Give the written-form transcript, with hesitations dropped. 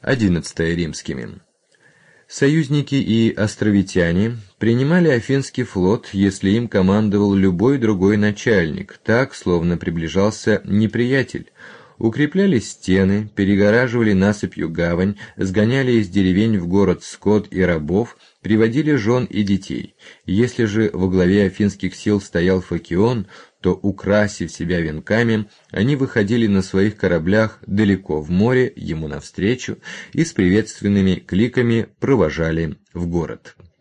11 римскими. Союзники и островитяне принимали Афинский флот, если им командовал любой другой начальник, так, словно приближался неприятель. Укрепляли стены, перегораживали насыпью гавань, сгоняли из деревень в город скот и рабов, приводили жен и детей. Если же во главе афинских сил стоял Фокион, то, украсив себя венками, они выходили на своих кораблях далеко в море ему навстречу и с приветственными кликами провожали в город.